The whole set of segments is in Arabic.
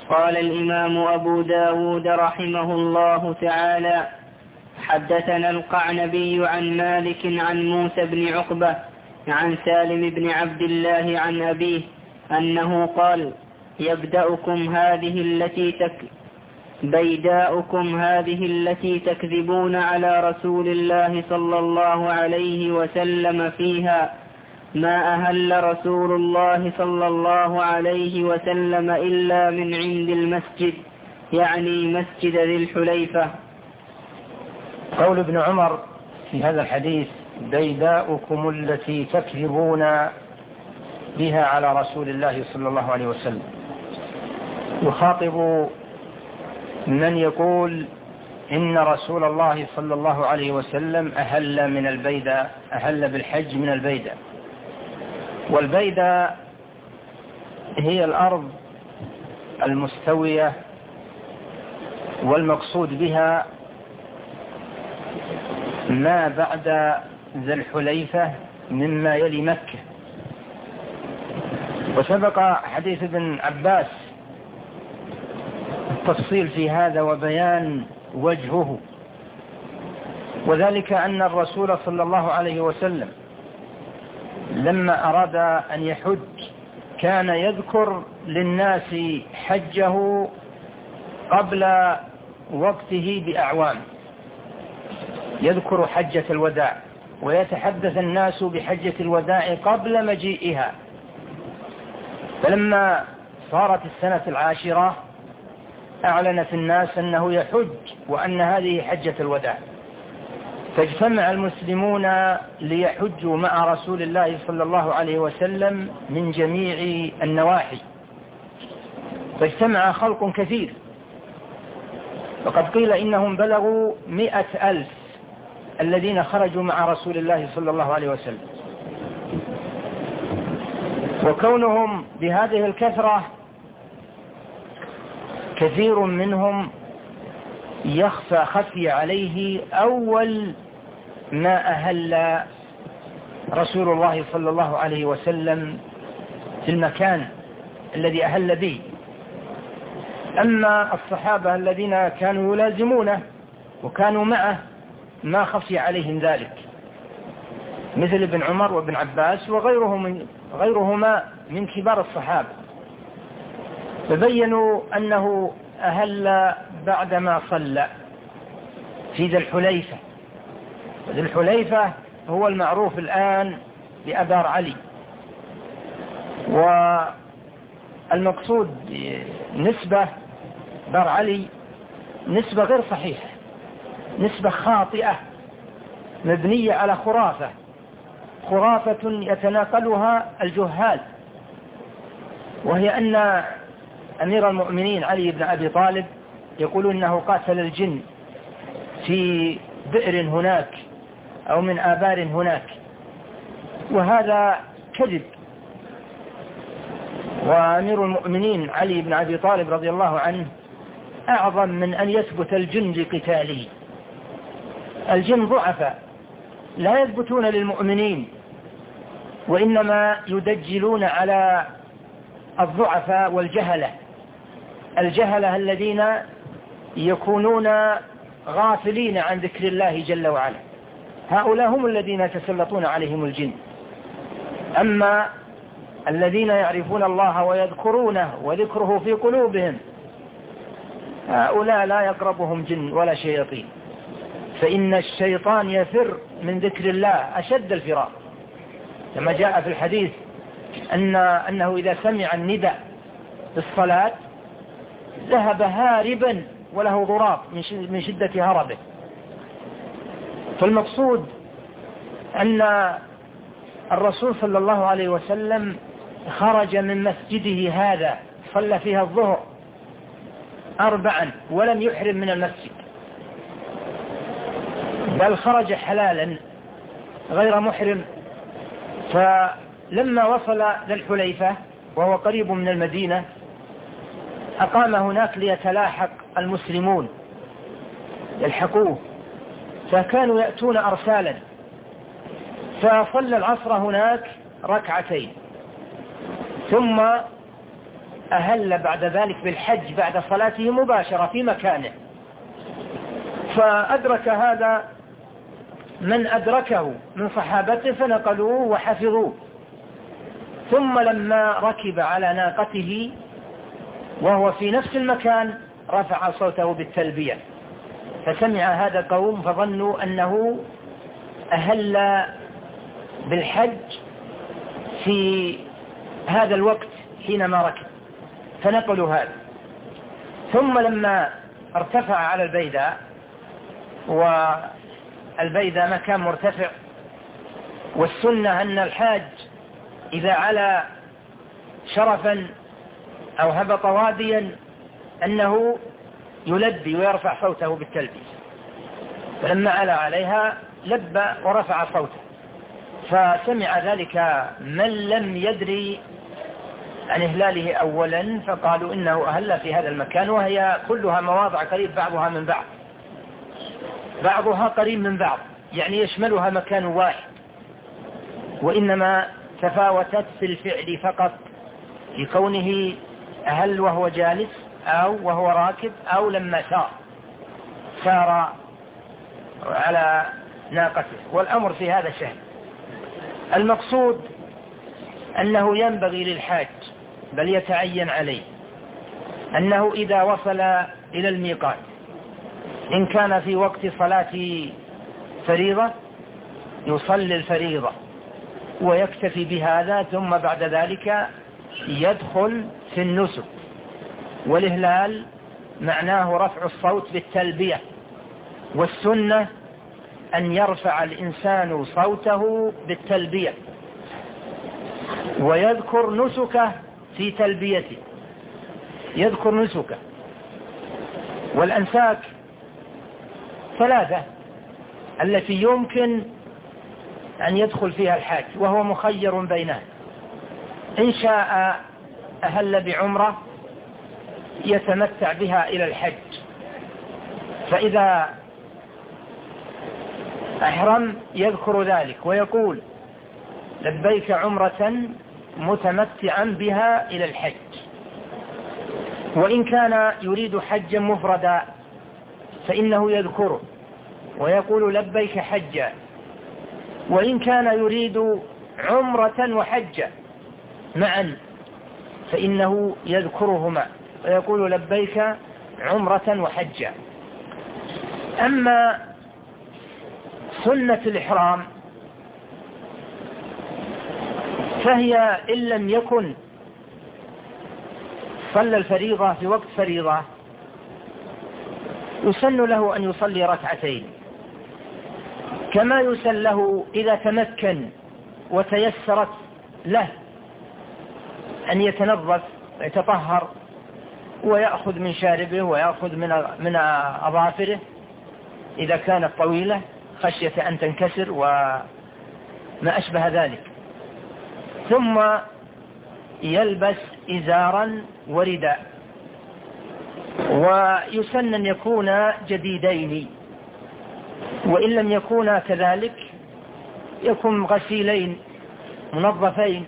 قال الإمام أبو داود رحمه الله تعالى: حدثنا القعنبي عن مالك عن موسى بن عقبة عن سالم بن عبد الله عن أبيه أنه قال: بيداؤكم هذه التي تكذبون على رسول الله صلى الله عليه وسلم فيها ما أهل رسول الله صلى الله عليه وسلم إلا من عند المسجد، يعني مسجد ذي الحليفة. قول ابن عمر في هذا الحديث: بيداؤكم التي تكذبون بها على رسول الله صلى الله عليه وسلم، يخاطب من يقول إن رسول الله صلى الله عليه وسلم أهل من البيدة، أهل بالحج من البيدة. والبيدة هي الأرض المستوية، والمقصود بها ما بعد ذي الحليفة مما يلي مكة. وسبق حديث ابن عباس التفصيل في هذا وبيان وجهه، وذلك أن الرسول صلى الله عليه وسلم لما أراد أن يحج كان يذكر للناس حجه قبل وقته بأعوام، يذكر حجة الوداع ويتحدث الناس بحجة الوداع قبل مجيئها. فلما صارت السنة 10 أعلن في الناس أنه يحج وأن هذه حجة الوداع، فاجتمع المسلمون ليحجوا مع رسول الله صلى الله عليه وسلم من جميع النواحي، فاجتمع خلق كثير، وقد قيل إنهم بلغوا 100,000 الذين خرجوا مع رسول الله صلى الله عليه وسلم. وكونهم بهذه الكثرة كثير منهم خفي عليه أول ما أهل رسول الله صلى الله عليه وسلم في المكان الذي أهل به. أما الصحابة الذين كانوا يلازمونه وكانوا معه ما خفي عليهم ذلك، مثل ابن عمر وابن عباس وغيرهما من كبار الصحابة، فبينوا أنه أهل بعدما صلى في ذي الحليفة. ذي الحليفة هو المعروف الآن بأبار علي، والمقصود نسبة دار علي نسبة غير صحيحة، نسبة خاطئة مبنية على خرافة يتناقلها الجهال، وهي أن أمير المؤمنين علي بن أبي طالب يقول إنه قاتل الجن في بئر هناك أو من آبار هناك، وهذا كذب. وأمير المؤمنين علي بن أبي طالب رضي الله عنه أعظم من أن يثبت الجن لقتاله. الجن ضعفاء لا يثبتون للمؤمنين، وإنما يدجلون على الضعفاء والجهلة، الجهلة الذين يكونون غافلين عن ذكر الله جل وعلا، هؤلاء هم الذين يتسلطون عليهم الجن. أما الذين يعرفون الله ويذكرونه وذكره في قلوبهم هؤلاء لا يقربهم جن ولا شياطين، فإن الشيطان يفر من ذكر الله أشد الفرار، كما جاء في الحديث أنه إذا سمع النداء بالصلاة ذهب هاربا وله ضراب من شدة هربه. فالمقصود أن الرسول صلى الله عليه وسلم خرج من مسجده هذا صلى فيها الظهر 4 ولم يحرم من المسجد، بل خرج حلالا غير محرم. فلما وصل ذي الحليفة وهو قريب من المدينة أقام هناك ليتلاحق المسلمون يلحقوه، فكانوا يأتون أرسالا، فصلى العصر هناك 2 ثم أهل بعد ذلك بالحج بعد صلاته مباشرة في مكانه. فأدرك هذا من أدركه من صحابته فنقلوه وحفظوه. ثم لما ركب على ناقته وهو في نفس المكان رفع صوته بالتلبية، فسمع هذا قوم فظنوا أنه أهل بالحج في هذا الوقت حينما ركب، فنقلوا هذا. ثم لما ارتفع على البيداء، والبيداء مكان مرتفع، والسنة أن الحاج إذا علا شرفا أو هبط واديا أنه يلبي ويرفع صوته بالتلبية، فلما علا عليها لبى ورفع صوته، فسمع ذلك من لم يدري عن إهلاله أولا، فقالوا إنه أهل في هذا المكان، وهي كلها مواضع قريب بعضها من بعض، بعضها قريب من بعض، يعني يشملها مكان واحد، وإنما تفاوتت في الفعل فقط، في كونه أهل وهو جالس أو وهو راكب أو لما سار على ناقته، والأمر في هذا سهل. المقصود أنه ينبغي للحاج بل يتعين عليه أنه إذا وصل إلى الميقات إن كان في وقت صلاة فريضة يصلي الفريضة ويكتفي بهذا، ثم بعد ذلك يدخل في النسك. والإهلال معناه رفع الصوت بالتلبية، والسنة أن يرفع الإنسان صوته بالتلبية ويذكر نسكه في تلبيته، يذكر نسكه. والأنساك ثلاثة التي يمكن أن يدخل فيها الحاج، وهو مخير بينها. إن شاء أهل بعمرة يتمتع بها إلى الحج، فإذا أحرم يذكر ذلك ويقول لبيك عمرة متمتعا بها إلى الحج. وإن كان يريد حجا مفردا فإنه يذكره ويقول لبيك حجا. وإن كان يريد عمرة وحجا معا فإنه يذكرهما ويقول لبيك عمرة وحجا. أما سنة الإحرام فهي إن لم يكن صلى الفريضة في وقت فريضة يسن له أن يصلي ركعتين، كما يسن له إذا تمكن وتيسرت له أن يتنظف ويتطهر ويأخذ من شاربه ويأخذ من أظافره إذا كانت طويلة خشية أن تنكسر وما أشبه ذلك، ثم يلبس إزارا ورداء. ويسن أن يكون جديدين، وإن لم يكونا كذلك يكون غسيلين منظفين.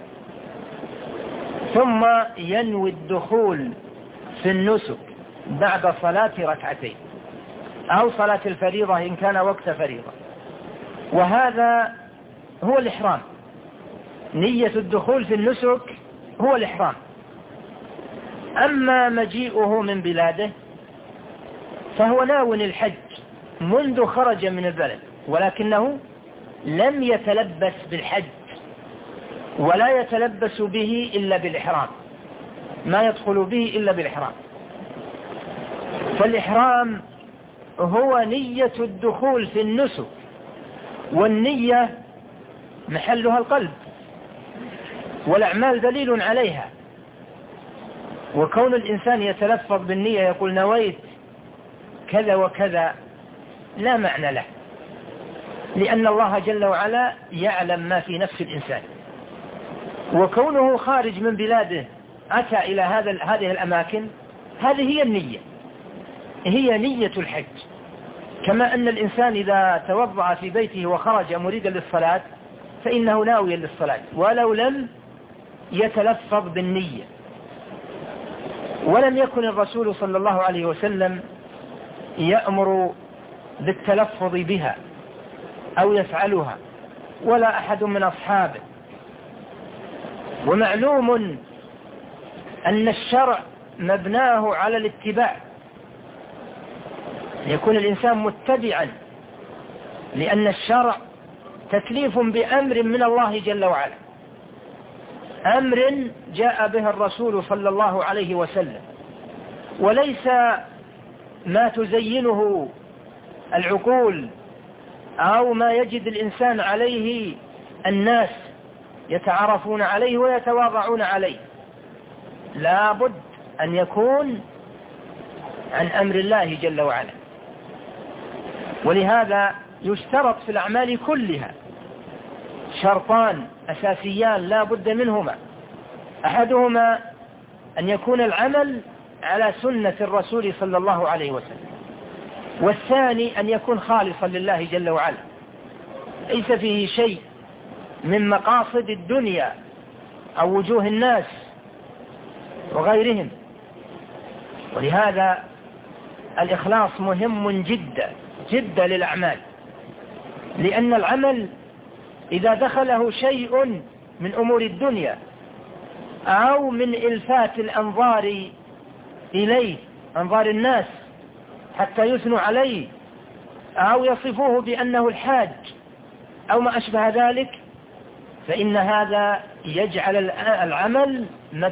ثم ينوي الدخول في النسك بعد صلاة ركعتين أو صلاة الفريضة إن كان وقت فريضة، وهذا هو الإحرام. نية الدخول في النسك هو الإحرام. أما مجيئه من بلاده فهو ناو الحج منذ خرج من البلد، ولكنه لم يتلبس بالحج ولا يتلبس به إلا بالإحرام، ما يدخل به إلا بالإحرام. فالإحرام هو نية الدخول في النسك، والنية محلها القلب، والأعمال دليل عليها. وكون الإنسان يتلفظ بالنية يقول نويت كذا وكذا لا معنى له، لأن الله جل وعلا يعلم ما في نفس الإنسان. وكونه خارج من بلاده أتى إلى هذه الأماكن، هذه هي النية، هي نية الحج. كما أن الإنسان إذا توضأ في بيته وخرج مريدا للصلاة فإنه ناويا للصلاة ولو لم يتلفظ بالنية. ولم يكن الرسول صلى الله عليه وسلم يأمر بالتلفظ بها أو يفعلها ولا أحد من أصحابه. ومعلوم أن الشرع مبناه على الاتباع، يكون الإنسان متبعا، لأن الشرع تكليف بأمر من الله جل وعلا، أمر جاء به الرسول صلى الله عليه وسلم، وليس ما تزينه العقول أو ما يجد الإنسان عليه الناس يتعرفون عليه ويتواضعون عليه. لا بد أن يكون عن أمر الله جل وعلا. ولهذا يشترط في الأعمال كلها شرطان أساسيان لا بد منهما: أحدهما أن يكون العمل على سنة الرسول صلى الله عليه وسلم، والثاني أن يكون خالصا لله جل وعلا، ليس فيه شيء من مقاصد الدنيا أو وجوه الناس وغيرهم. ولهذا الإخلاص مهم جدا جدا للأعمال، لأن العمل إذا دخله شيء من أمور الدنيا أو من إلفات الأنظار إليه، أنظار الناس، حتى يثنوا عليه أو يصفوه بأنه الحاج أو ما أشبه ذلك، فإن هذا يجعل العمل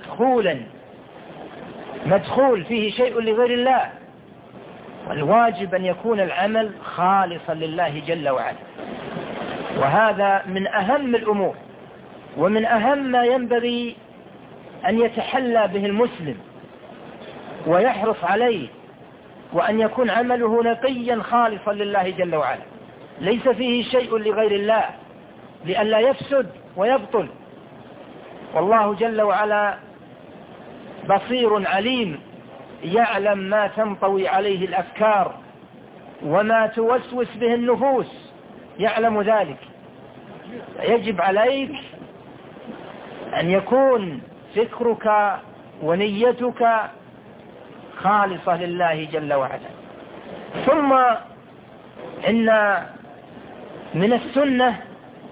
مدخول فيه شيء لغير الله. والواجب أن يكون العمل خالصا لله جل وعلا، وهذا من أهم الأمور ومن أهم ما ينبغي أن يتحلى به المسلم ويحرص عليه، وأن يكون عمله نقيا خالصا لله جل وعلا، ليس فيه شيء لغير الله لئلا يفسد ويبطل. والله جل وعلا بصير عليم، يعلم ما تنطوي عليه الأفكار وما توسوس به النفوس، يعلم ذلك. يجب عليك أن يكون فكرك ونيتك خالصة لله جل وعلا. ثم إن من السنة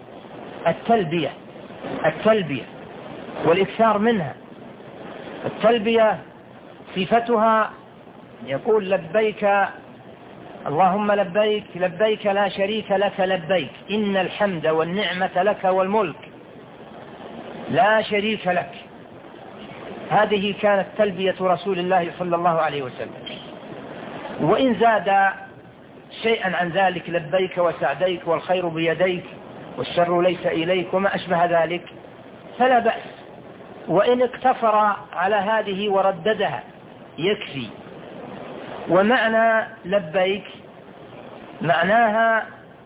التلبية والإكثار منها. التلبية صفتها يقول: لبيك اللهم لبيك لبيك لا شريك لك لبيك إن الحمد والنعمة لك والملك لا شريك لك. هذه كانت تلبية رسول الله صلى الله عليه وسلم. وإن زاد شيئا عن ذلك: لبيك وسعديك والخير بيديك والشر ليس إليك وما أشبه ذلك، فلا بأس. وإن اقتصر على هذه ورددها يكفي. ومعنى لبيك معناها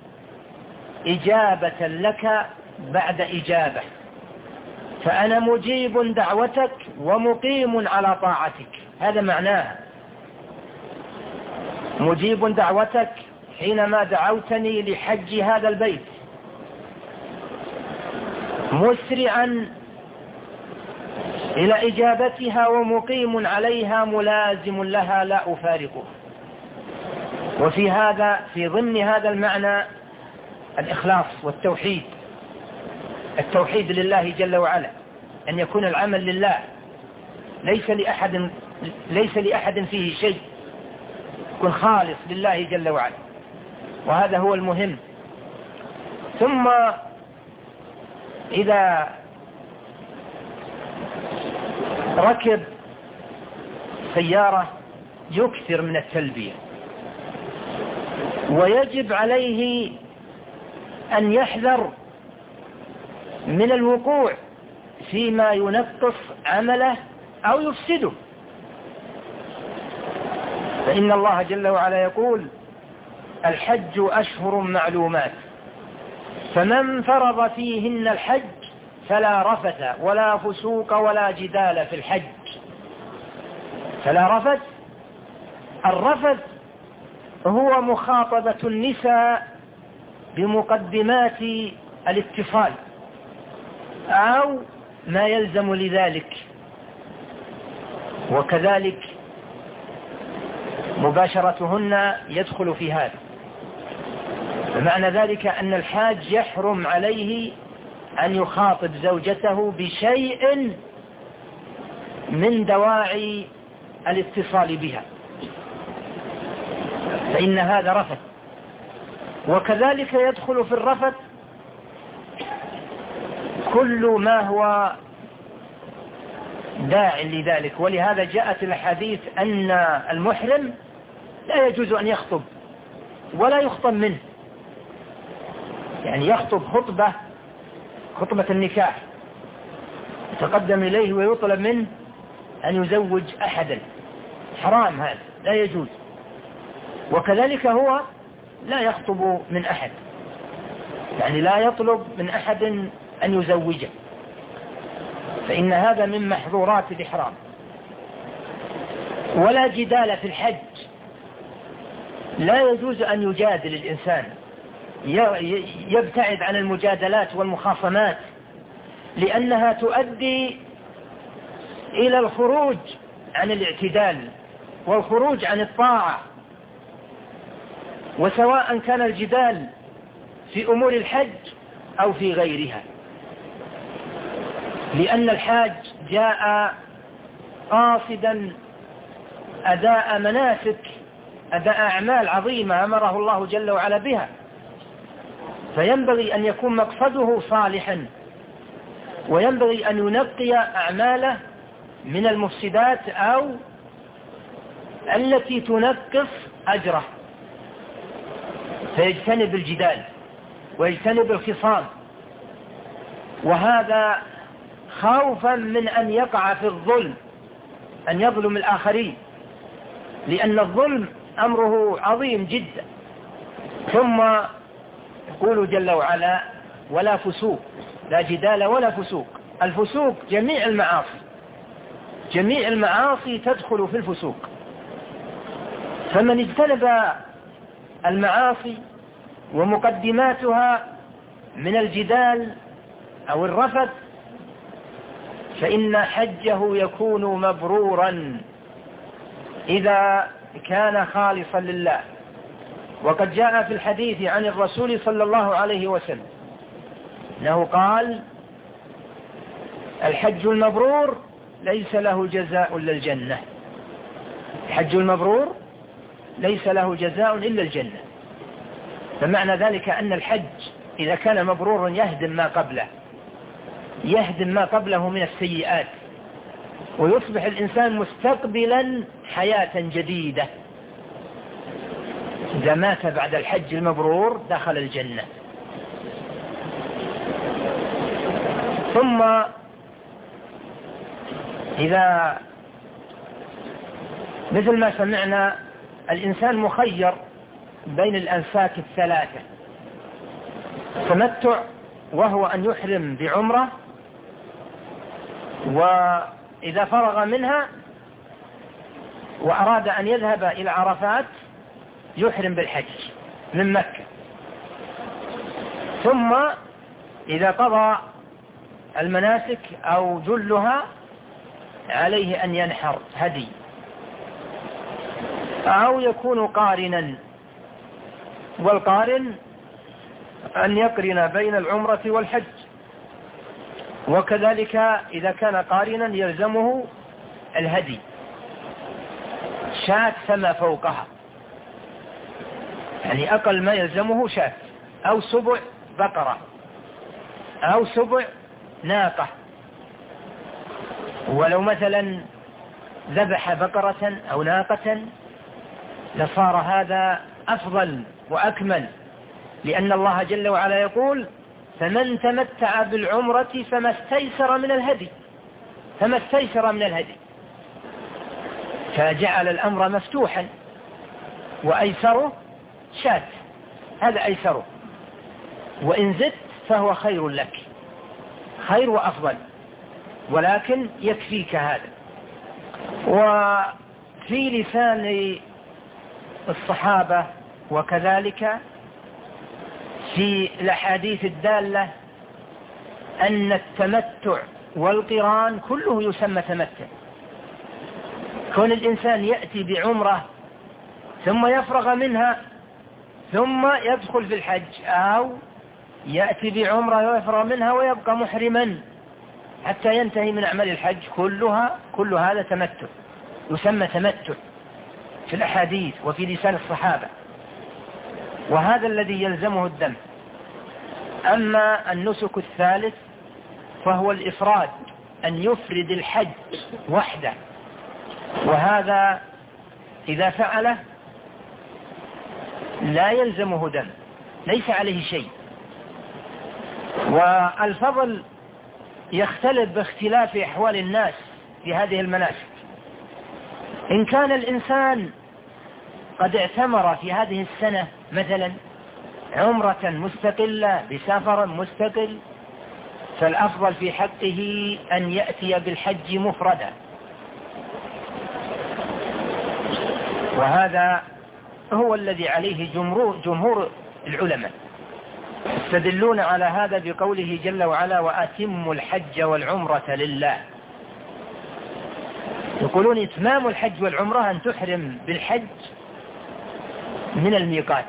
إجابة لك بعد إجابة، فأنا مجيب دعوتك ومقيم على طاعتك. هذا معناها مجيب دعوتك حينما دعوتني لحج هذا البيت، مسرعا إلى إجابتها ومقيم عليها ملازم لها لا أفارقه. في ضمن هذا المعنى الإخلاص والتوحيد، التوحيد لله جل وعلا، أن يكون العمل لله، ليس لأحد فيه شيء، يكون خالص لله جل وعلا، وهذا هو المهم. ثم إذا ركب سيارة يكثر من التلبية، ويجب عليه أن يحذر من الوقوع فيما ينقص عمله أو يفسده، فإن الله جل وعلا يقول: الحج أشهر معلومات فمن فرض فيهن الحج فلا رفث ولا فسوق ولا جدال في الحج. فلا رفث، الرفث هو مخاطبة النساء بمقدمات الاتصال أو ما يلزم لذلك، وكذلك مباشرتهن يدخل في هذا. بمعنى ذلك أن الحاج يحرم عليه أن يخاطب زوجته بشيء من دواعي الاتصال بها، فإن هذا رفث. وكذلك يدخل في الرفث كل ما هو داع لذلك. ولهذا جاءت الحديث أن المحرم لا يجوز أن يخطب ولا يخطب منه، يعني يخطب خطبة النكاح يتقدم إليه ويطلب منه أن يزوج أحدا، حرام، هذا لا يجوز. وكذلك هو لا يخطب من أحد، يعني لا يطلب من أحد أن يزوجه، فإن هذا من محظورات الإحرام. ولا جدال في الحج، لا يجوز أن يجادل الإنسان، يبتعد عن المجادلات والمخاصمات، لأنها تؤدي إلى الخروج عن الاعتدال والخروج عن الطاعة. وسواء كان الجدال في أمور الحج أو في غيرها، لأن الحاج جاء قاصدا أداء مناسك، أداء أعمال عظيمة أمره الله جل وعلا بها، فينبغي أن يكون مقصده صالحا، وينبغي أن ينقي أعماله من المفسدات أو التي تنقص أجره، فيجتنب الجدال ويجتنب الخصام، وهذا خوفا من أن يقع في الظلم، أن يظلم الآخرين، لأن الظلم أمره عظيم جدا. ثم يقول جل وعلا: ولا فسوق، لا جدال ولا فسوق. الفسوق جميع المعاصي، جميع المعاصي تدخل في الفسوق. فمن اجتنب المعاصي ومقدماتها من الجدال أو الرفث فإن حجه يكون مبرورا إذا كان خالصا لله. وقد جاء في الحديث عن الرسول صلى الله عليه وسلم أنه قال: الحج المبرور ليس له جزاء إلا الجنة. الحج المبرور ليس له جزاء إلا الجنة. فمعنى ذلك أن الحج إذا كان مبرورا يهدم ما قبله من السيئات، ويصبح الإنسان مستقبلا حياة جديدة. إذا مات بعد الحج المبرور دخل الجنة. ثم إذا مثل ما سمعنا الإنسان مخير بين الأنساك الثلاثة: التمتع وهو أن يحرم بعمرة، وإذا فرغ منها وأراد أن يذهب إلى عرفات يحرم بالحج من مكة، ثم إذا قضى المناسك أو جلها عليه أن ينحر هدي، أو يكون قارنا. والقارن أن يقرن بين العمرة والحج. وكذلك إذا كان قارنا يلزمه الهدي، شاة فما فوقها، يعني أقل ما يلزمه شاة أو سبع بقرة أو سبع ناقة. ولو مثلا ذبح بقرة أو ناقة لصار هذا أفضل وأكمل، لأن الله جل وعلا يقول: فمن تمتع بالعمرة فما استيسر من الهدي. فجعل الأمر مفتوحا، وأيسره شاة، هذا أيسره، وإن زدت فهو خير لك، خير وأفضل، ولكن يكفيك هذا. وفي لسان الصحابة وكذلك في الأحاديث الدالة أن التمتع والقران كله يسمى تمتع، كون الإنسان يأتي بعمرة ثم يفرغ منها ثم يدخل في الحج، أو يأتي بعمرة ويفرغ منها ويبقى محرما حتى ينتهي من أعمال الحج، كل هذا تمتع، يسمى تمتع في الأحاديث وفي لسان الصحابة، وهذا الذي يلزمه الدم. أما النسك الثالث فهو الإفراد، أن يفرد الحج وحده، وهذا إذا فعله لا يلزمه دم، ليس عليه شيء. والفضل يختلف باختلاف أحوال الناس في هذه المناسك. إن كان الإنسان قد اعتمر في هذه السنة مثلا عمرة مستقلة بسفر مستقل، فالأفضل في حقه أن يأتي بالحج مفردا، وهذا هو الذي عليه جمهور العلماء، يستدلون على هذا بقوله جل وعلا: وأتموا الحج والعمرة لله. يقولون إتمام الحج والعمرة أن تحرم بالحج من الميقات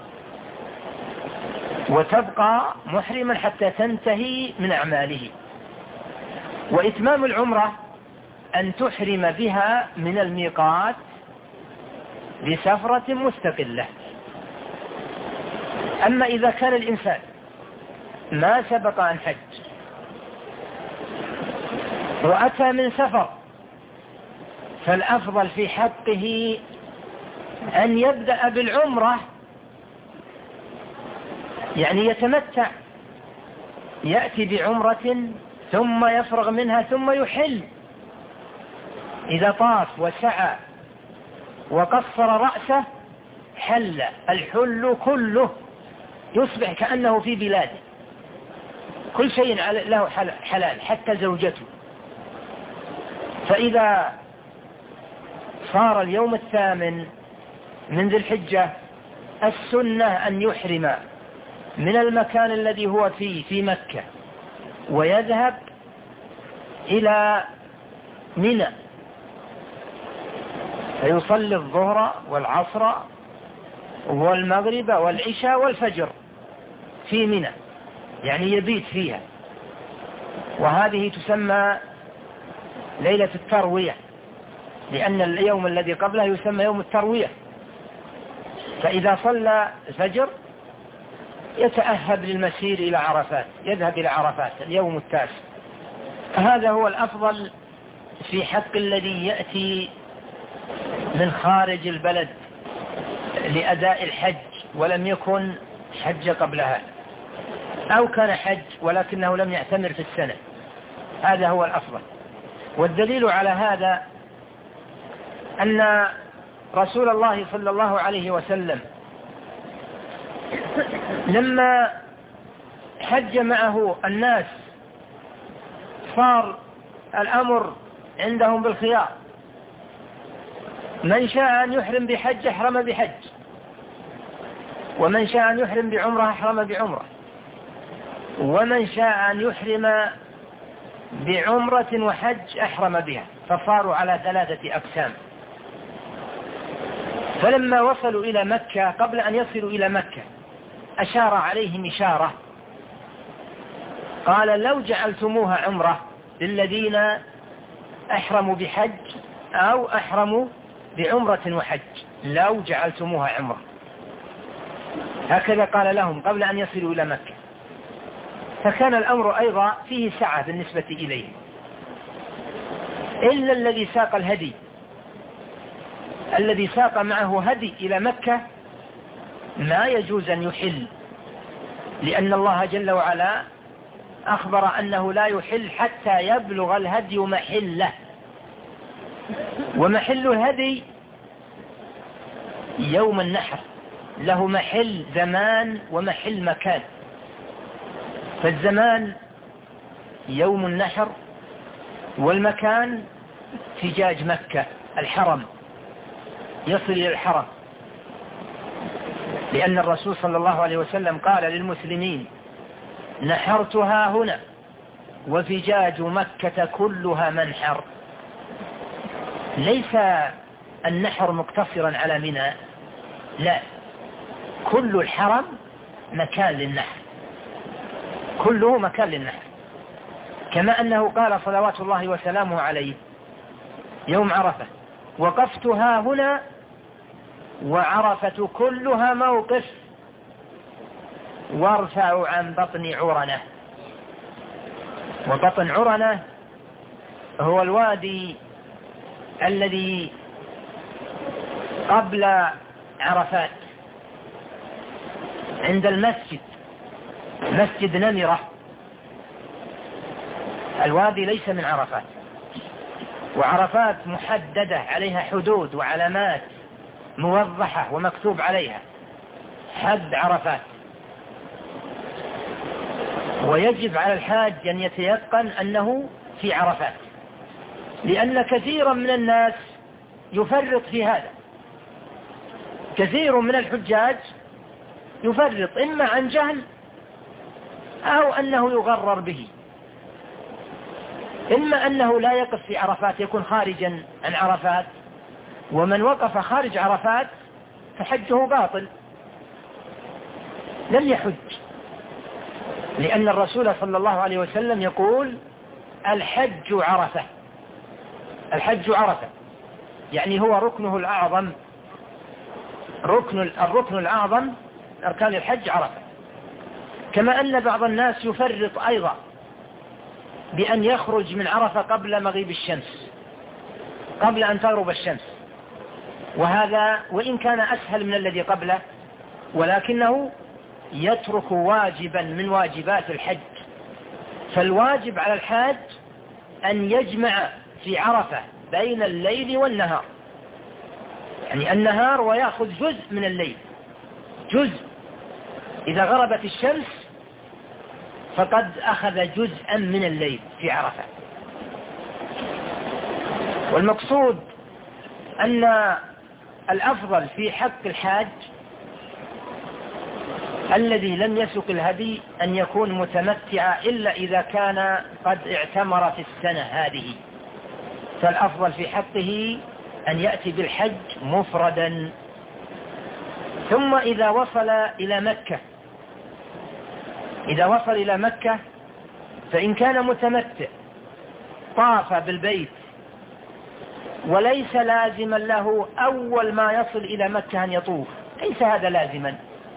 وتبقى محرما حتى تنتهي من أعماله، وإتمام العمرة أن تحرم بها من الميقات بسفرة مستقلة. أما إذا كان الإنسان ما سبق أن حج وأتى من سفر، فالأفضل في حقه أن يبدأ بالعمرة، يعني يتمتع، يأتي بعمرة ثم يفرغ منها ثم يحل. إذا طاف وسعى وقصر رأسه حل، الحل كله يصبح كأنه في بلاده، كل شيء له حلال حتى زوجته. فإذا صار اليوم 8 من ذي الحجة، السنة أن يحرم من المكان الذي هو فيه في مكة ويذهب إلى منى، فيصلي الظهر والعصر والمغرب والعشاء والفجر في منى، يعني يبيت فيها، وهذه تسمى ليلة التروية، لأن اليوم الذي قبله يسمى يوم التروية. فإذا صلى الفجر يتأهب للمسير إلى عرفات، يذهب إلى عرفات اليوم 9. هذا هو الأفضل في حق الذي يأتي من خارج البلد لأداء الحج ولم يكن حج قبلها، أو كان حج ولكنه لم يعتمر في السنة، هذا هو الأفضل. والدليل على هذا أن رسول الله صلى الله عليه وسلم لما حج معه الناس صار الأمر عندهم بالخيار، من شاء أن يحرم بحج أحرم بحج، ومن شاء أن يحرم بعمرة أحرم بعمرة، ومن شاء أن يحرم بعمرة وحج أحرم بها، فصاروا على 3 أقسام. فلما وصلوا إلى مكة، قبل أن يصلوا إلى مكة أشار عليهم إشارة، قال: لو جعلتموها عمرة للذين أحرموا بحج أو أحرموا بعمرة وحج، لو جعلتموها عمرة، هكذا قال لهم قبل أن يصلوا إلى مكة. فكان الأمر أيضا فيه سعة بالنسبة إليه، إلا الذي ساق الهدي، الذي ساق معه هدي إلى مكة ما يجوز أن يحل، لأن الله جل وعلا أخبر أنه لا يحل حتى يبلغ الهدي محله، ومحل الهدي يوم النحر، له محل زمان ومحل مكان. فالزمان يوم النحر، والمكان فجاج مكة الحرم، يصل إلى الحرم، لأن الرسول صلى الله عليه وسلم قال للمسلمين: نحرتها هنا وفجاج مكة كلها منحر. ليس النحر مقتصرا على منى، لا، كل الحرم مكان للنحر، كله مكان للنحر، كما أنه قال صلوات الله وسلامه عليه يوم عرفة: وقفتها هنا وعرفة كلها موقف، وارفع عن بطن عرنة. وبطن عرنة هو الوادي الذي قبل عرفات عند المسجد، مسجد نمرة. الوادي ليس من عرفات، وعرفات محددة عليها حدود وعلامات موضحة ومكتوب عليها حد عرفات. ويجب على الحاج أن يتيقن أنه في عرفات، لأن كثيرا من الناس يفرط في هذا. كثير من الحجاج يفرط إما عن جهل أو أنه يغرر به، إما أنه لا يقف في عرفات يكون خارجا عن عرفات، ومن وقف خارج عرفات فحجه باطل لم يحج، لأن الرسول صلى الله عليه وسلم يقول: الحج عرفة. الحج عرفة يعني هو ركنه الأعظم، الركن الأعظم أركان الحج عرفة. كما أن بعض الناس يفرط أيضا بأن يخرج من عرفة قبل مغيب الشمس، قبل أن تغرب الشمس، وهذا وإن كان أسهل من الذي قبله ولكنه يترك واجبا من واجبات الحج. فالواجب على الحاج أن يجمع في عرفة بين الليل والنهار، يعني النهار ويأخذ جزء من الليل، جزء. إذا غربت الشمس فقد أخذ جزءا من الليل في عرفة. والمقصود أن الأفضل في حق الحاج الذي لم يسق الهدي أن يكون متمتعا إلا إذا كان قد اعتمر في السنة هذه، فالأفضل في حقه أن يأتي بالحج مفردا. ثم إذا وصل إلى مكة فإن كان متمتع طاف بالبيت، وليس لازما له أول ما يصل إلى مكة أن يطوف، ليس هذا لازما.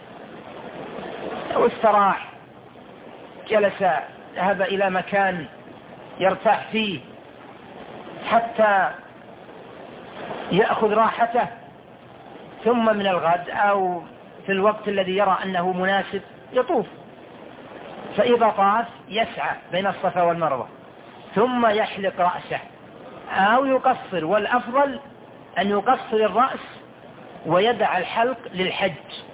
لو استراح جلس ذهب إلى مكان يرتاح فيه حتى يأخذ راحته، ثم من الغد أو في الوقت الذي يرى أنه مناسب يطوف. فإذا طاف يسعى بين الصفا والمروة ثم يحلق رأسه أو يقصر، والأفضل أن يقصر الرأس ويدع الحلق للحج،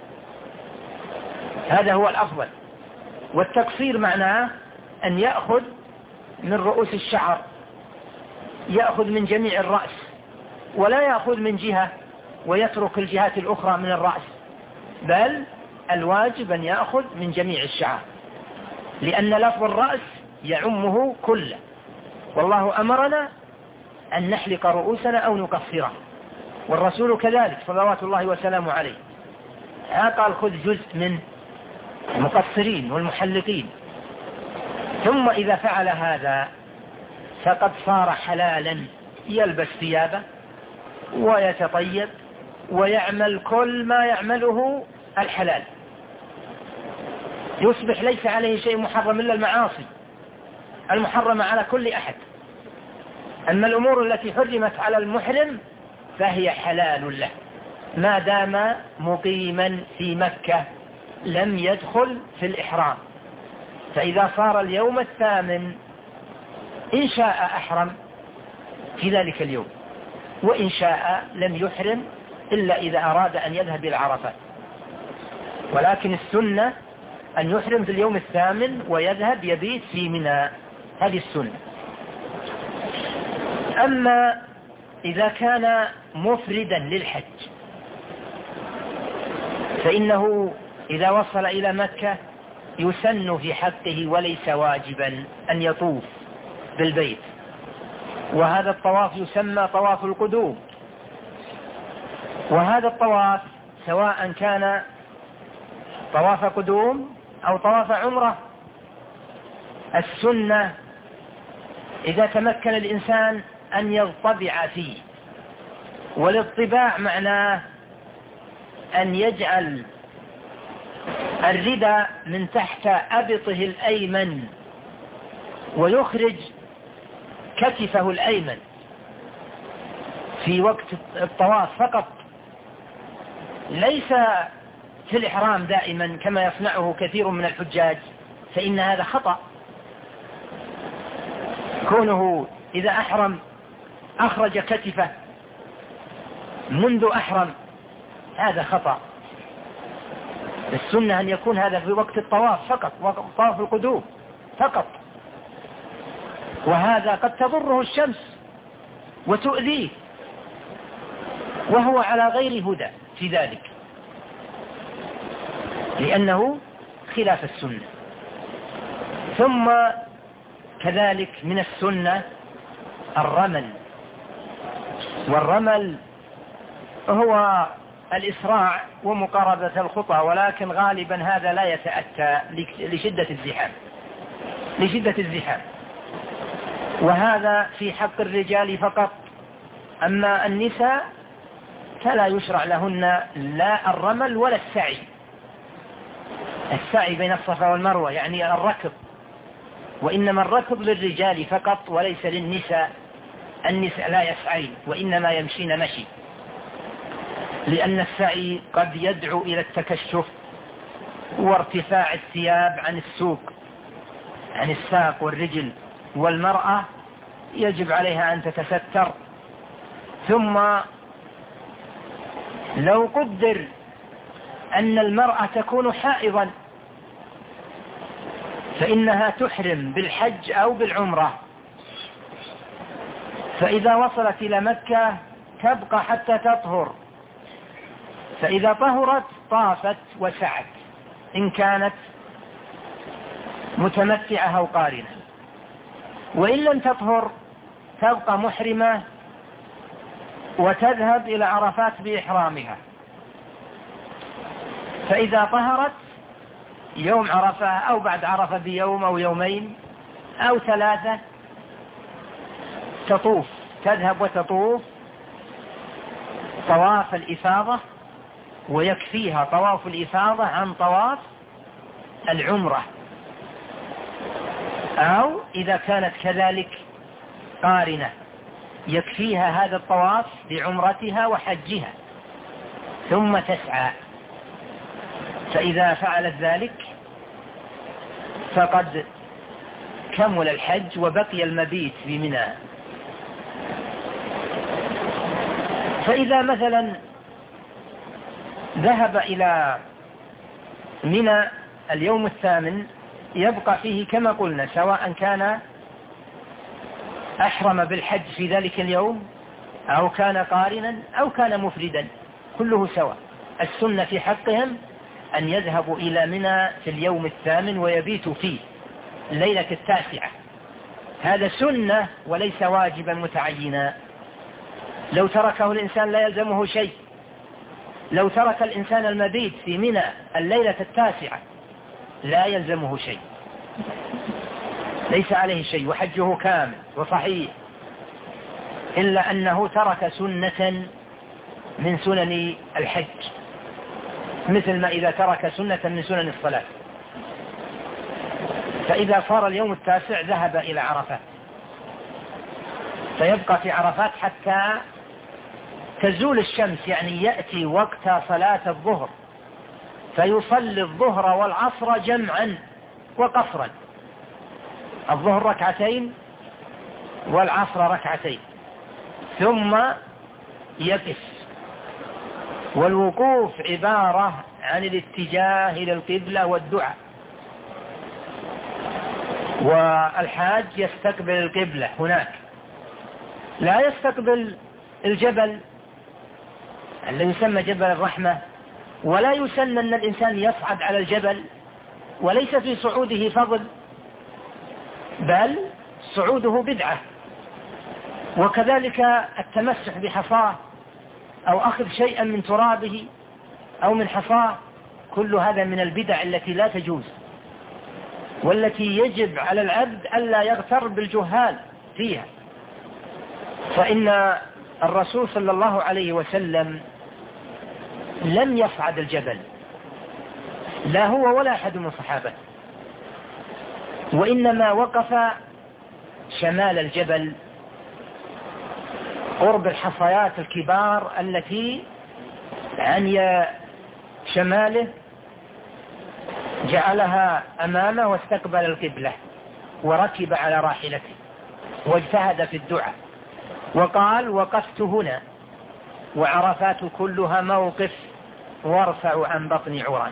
هذا هو الأفضل. والتقصير معناه أن يأخذ من رؤوس الشعر، يأخذ من جميع الرأس، ولا يأخذ من جهة ويترك الجهات الأخرى من الرأس، بل الواجب أن يأخذ من جميع الشعر، لأن لفظ الرأس يعمه كله، والله أمرنا أن نحلق رؤوسنا أو نقصرها، والرسول كذلك صلوات الله وسلامه عليه قال: خذ جزء من المقصرين والمحلقين. ثم إذا فعل هذا فقد صار حلالا، يلبس ثيابه ويتطيب ويعمل كل ما يعمله الحلال، يصبح ليس عليه شيء محرم إلا المعاصي المحرمة على كل أحد. أما الأمور التي حرمت على المحرم فهي حلال له ما دام مقيما في مكة، لم يدخل في الإحرام. فإذا صار اليوم الثامن إن شاء أحرم في ذلك اليوم، وإن شاء لم يحرم إلا إذا أراد أن يذهب إلى عرفات، ولكن السنة أن يحرم في اليوم الثامن ويذهب يبيت في منى، هذه السنة. أما إذا كان مفردا للحج فإنه إذا وصل إلى مكة يسن في حقه وليس واجبا أن يطوف بالبيت، وهذا الطواف يسمى طواف القدوم. وهذا الطواف سواء كان طواف قدوم أو طواف عمرة، السنة إذا تمكن الإنسان أن يضطبع فيه، والاضطباع معناه أن يجعل الرداء من تحت أبطه الأيمن ويخرج كتفه الأيمن في وقت الطواف فقط، ليس في الإحرام دائما كما يصنعه كثير من الحجاج، فإن هذا خطأ. كونه إذا أحرم أخرج كتفه منذ أحرم، هذا خطأ. السنة أن يكون هذا في وقت الطواف فقط، وقت طواف القدوم فقط. وهذا قد تضره الشمس وتؤذيه، وهو على غير هدى في ذلك، لأنه خلاف السنة. ثم كذلك من السنة الرمل، والرمل هو الإسراع ومقاربة الخطى، ولكن غالبا هذا لا يتأتى لشدة الزحام، وهذا في حق الرجال فقط. أما النساء فلا يشرع لهن لا الرمل ولا السعي بين الصفا والمروة، يعني الركض، وإنما الركض للرجال فقط وليس للنساء. النساء لا يسعين وإنما يمشين مشي، لأن السعي قد يدعو إلى التكشف وارتفاع الثياب عن عن الساق والرجل، والمرأة يجب عليها أن تتستر. ثم لو قدر أن المرأة تكون حائضا فإنها تحرم بالحج أو بالعمرة، فإذا وصلت إلى مكة تبقى حتى تطهر، فإذا طهرت طافت وسعت إن كانت متمتعة أو قارنة، وإن لم تطهر تبقى محرمة وتذهب إلى عرفات بإحرامها. فإذا طهرت يوم عرفة أو بعد عرفة بيوم أو يومين أو 3 تذهب وتطوف طواف الإفاضة، ويكفيها طواف الإفاضة عن طواف العمرة، أو إذا كانت كذلك قارنة يكفيها هذا الطواف بعمرتها وحجها ثم تسعى. فإذا فعلت ذلك فقد كمل الحج وبقي المبيت في منى. فإذا مثلا ذهب إلى منى اليوم 8 يبقى فيه كما قلنا، سواء كان أحرم بالحج في ذلك اليوم أو كان قارنا أو كان مفردا، كله سواء. السنة في حقهم أن يذهبوا إلى منى في اليوم 8 ويبيتوا فيه الليلة 9. هذا سنة وليس واجبا متعينا. لو تركه الإنسان لا يلزمه شيء. لو ترك الإنسان المبيت في منى الليلة 9 لا يلزمه شيء، ليس عليه شيء وحجه كامل وصحيح، إلا أنه ترك سنة من سنن الحج، مثل ما إذا ترك سنة من سنن الصلاة. فإذا صار اليوم 9 ذهب إلى عرفات، فيبقى في عرفات حتى تزول الشمس، يعني يأتي وقت صلاة الظهر فيصلي الظهر والعصر جمعا وقصرا، الظهر 2 والعصر 2، ثم يقف. والوقوف عبارة عن الاتجاه إلى القبلة والدعاء، والحاج يستقبل القبلة هناك، لا يستقبل الجبل الذي يسمى جبل الرحمة، ولا يسن أن الإنسان يصعد على الجبل، وليس في صعوده فضل، بل صعوده بدعة، وكذلك التمسح بحصاه أو أخذ شيئا من ترابه أو من حصاه، كل هذا من البدع التي لا تجوز، والتي يجب على العبد ألا يغتر بالجهال فيها. فإن الرسول صلى الله عليه وسلم لم يصعد الجبل، لا هو ولا أحد من صحابته، وإنما وقف شمال الجبل قرب الحصيات الكبار التي عن شماله، جعلها أمامه واستقبل القبلة وركب على راحلته واجتهد في الدعاء وقال: وقفت هنا وعرفات كلها موقف وارفع عن بطن عرنا.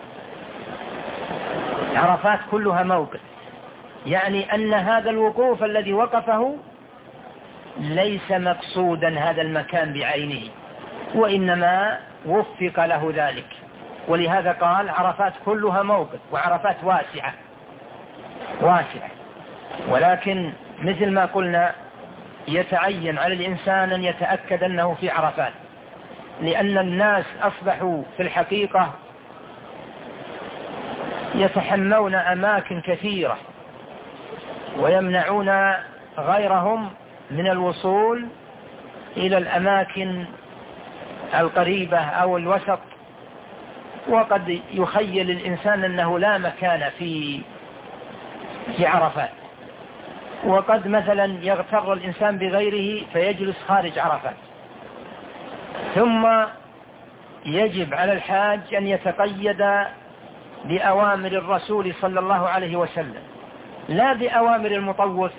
عرفات كلها موقف، يعني أن هذا الوقوف الذي وقفه ليس مقصودا هذا المكان بعينه، وإنما وفق له ذلك. ولهذا قال: عرفات كلها موقف، وعرفات واسعة. ولكن مثل ما قلنا يتعين على الإنسان أن يتأكد أنه في عرفات، لأن الناس أصبحوا في الحقيقة يتحمون أماكن كثيرة ويمنعون غيرهم من الوصول إلى الأماكن القريبة أو الوسط، وقد يخيل الإنسان أنه لا مكان في عرفات، وقد مثلا يغتر الإنسان بغيره فيجلس خارج عرفات. ثم يجب على الحاج أن يتقيد بأوامر الرسول صلى الله عليه وسلم، لا بأوامر المطوف،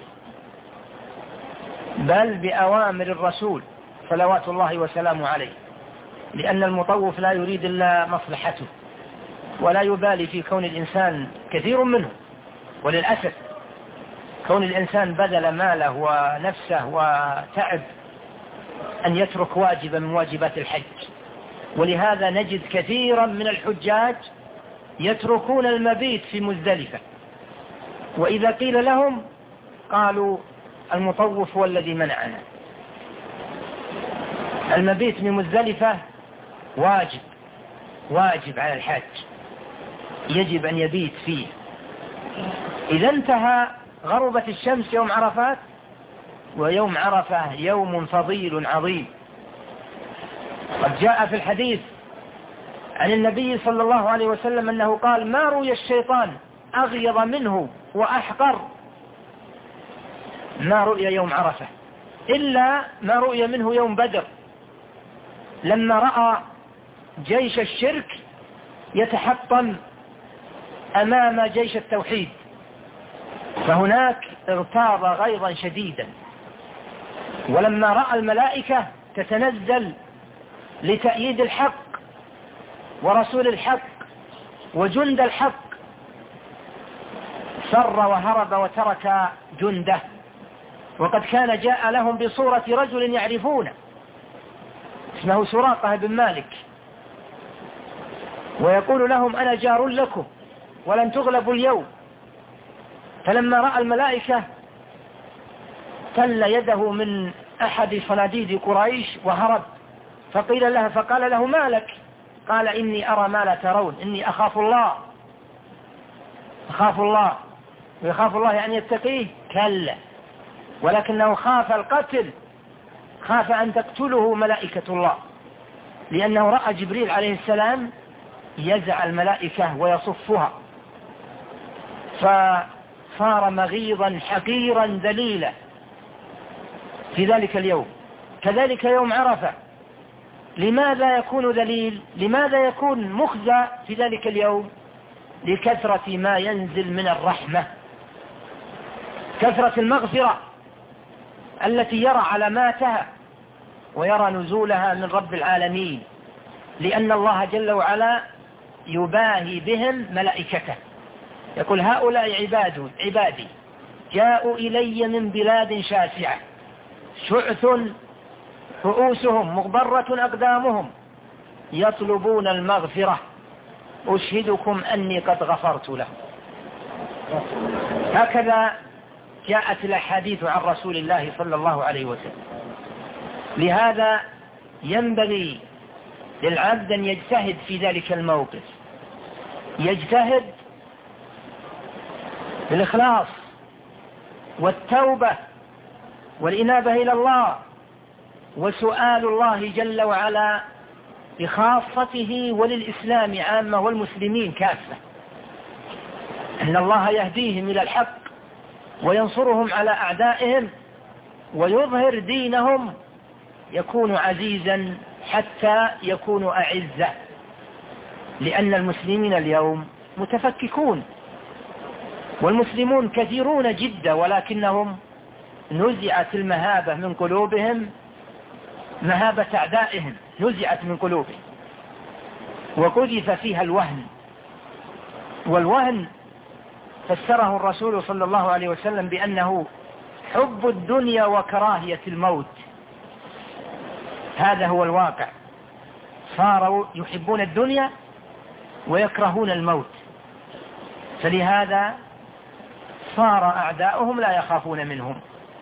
بل بأوامر الرسول صلوات الله وسلامه عليه، لأن المطوف لا يريد إلا مصلحته ولا يبالي في كون الإنسان كثير منه. وللأسف كون الإنسان بذل ماله ونفسه وتعب أن يترك واجبا من واجبات الحج. ولهذا نجد كثيرا من الحجاج يتركون المبيت في مزدلفة، وإذا قيل لهم قالوا: المطوف هو الذي منعنا. المبيت في مزدلفة واجب على الحاج، يجب أن يبيت فيه. إذا انتهى غربت الشمس يوم عرفات، ويوم عرفة يوم فضيل عظيم. قد جاء في الحديث عن النبي صلى الله عليه وسلم أنه قال: ما رؤي الشيطان أغيظ منه وأحقر ما رؤي يوم عرفة، إلا ما رؤي منه يوم بدر، لما رأى جيش الشرك يتحطم أمام جيش التوحيد، فهناك اغتاظ غيظا شديدا. ولما رأى الملائكة تتنزل لتأييد الحق ورسول الحق وجند الحق، فر وهرب وترك جنده. وقد كان جاء لهم بصورة رجل يعرفونه اسمه سراقة بن مالك، ويقول لهم: أنا جار لكم ولن تغلبوا اليوم. فلما رأى الملائكة تل يده من أحد صناديد قريش وهرب، فقال له: ما لك؟ قال: إني أرى ما لا ترون، إني أخاف الله. ويخاف الله يعني يتقيه؟ كلا، ولكنه خاف القتل، خاف أن تقتله ملائكة الله، لأنه رأى جبريل عليه السلام يزع الملائكة ويصفها، فصار مغيظا حقيرا ذليلا في ذلك اليوم. كذلك يوم عرفة، لماذا يكون ذليل؟ لماذا يكون مخزى في ذلك اليوم؟ لكثرة ما ينزل من الرحمة، كثرة المغفرة التي يرى علاماتها ويرى نزولها من رب العالمين، لأن الله جل وعلا يباهي بهم ملائكته، يقول: هؤلاء عبادي جاءوا إلي من بلاد شاسعة شعث رؤوسهم مغبرة أقدامهم يطلبون المغفرة، أشهدكم أني قد غفرت لهم. هكذا جاءت الأحاديث عن رسول الله صلى الله عليه وسلم. لهذا ينبغي للعبد أن يجتهد في ذلك الموقف، يجتهد بالإخلاص والتوبة والإنابة إلى الله وسؤال الله جل وعلا بخاصته وللإسلام عامة والمسلمين كافة، أن الله يهديهم إلى الحق وينصرهم على أعدائهم ويظهر دينهم، يكون عزيزا حتى يكون أعزة، لأن المسلمين اليوم متفككون، والمسلمون كثيرون جدا، ولكنهم نزعت المهابة من قلوبهم، مهابة أعدائهم نزعت من قلوبهم وقذف فيها الوهن. والوهن فسره الرسول صلى الله عليه وسلم بأنه حب الدنيا وكراهية الموت. هذا هو الواقع، صاروا يحبون الدنيا ويكرهون الموت، فلهذا صار أعداؤهم لا يخافون منهم.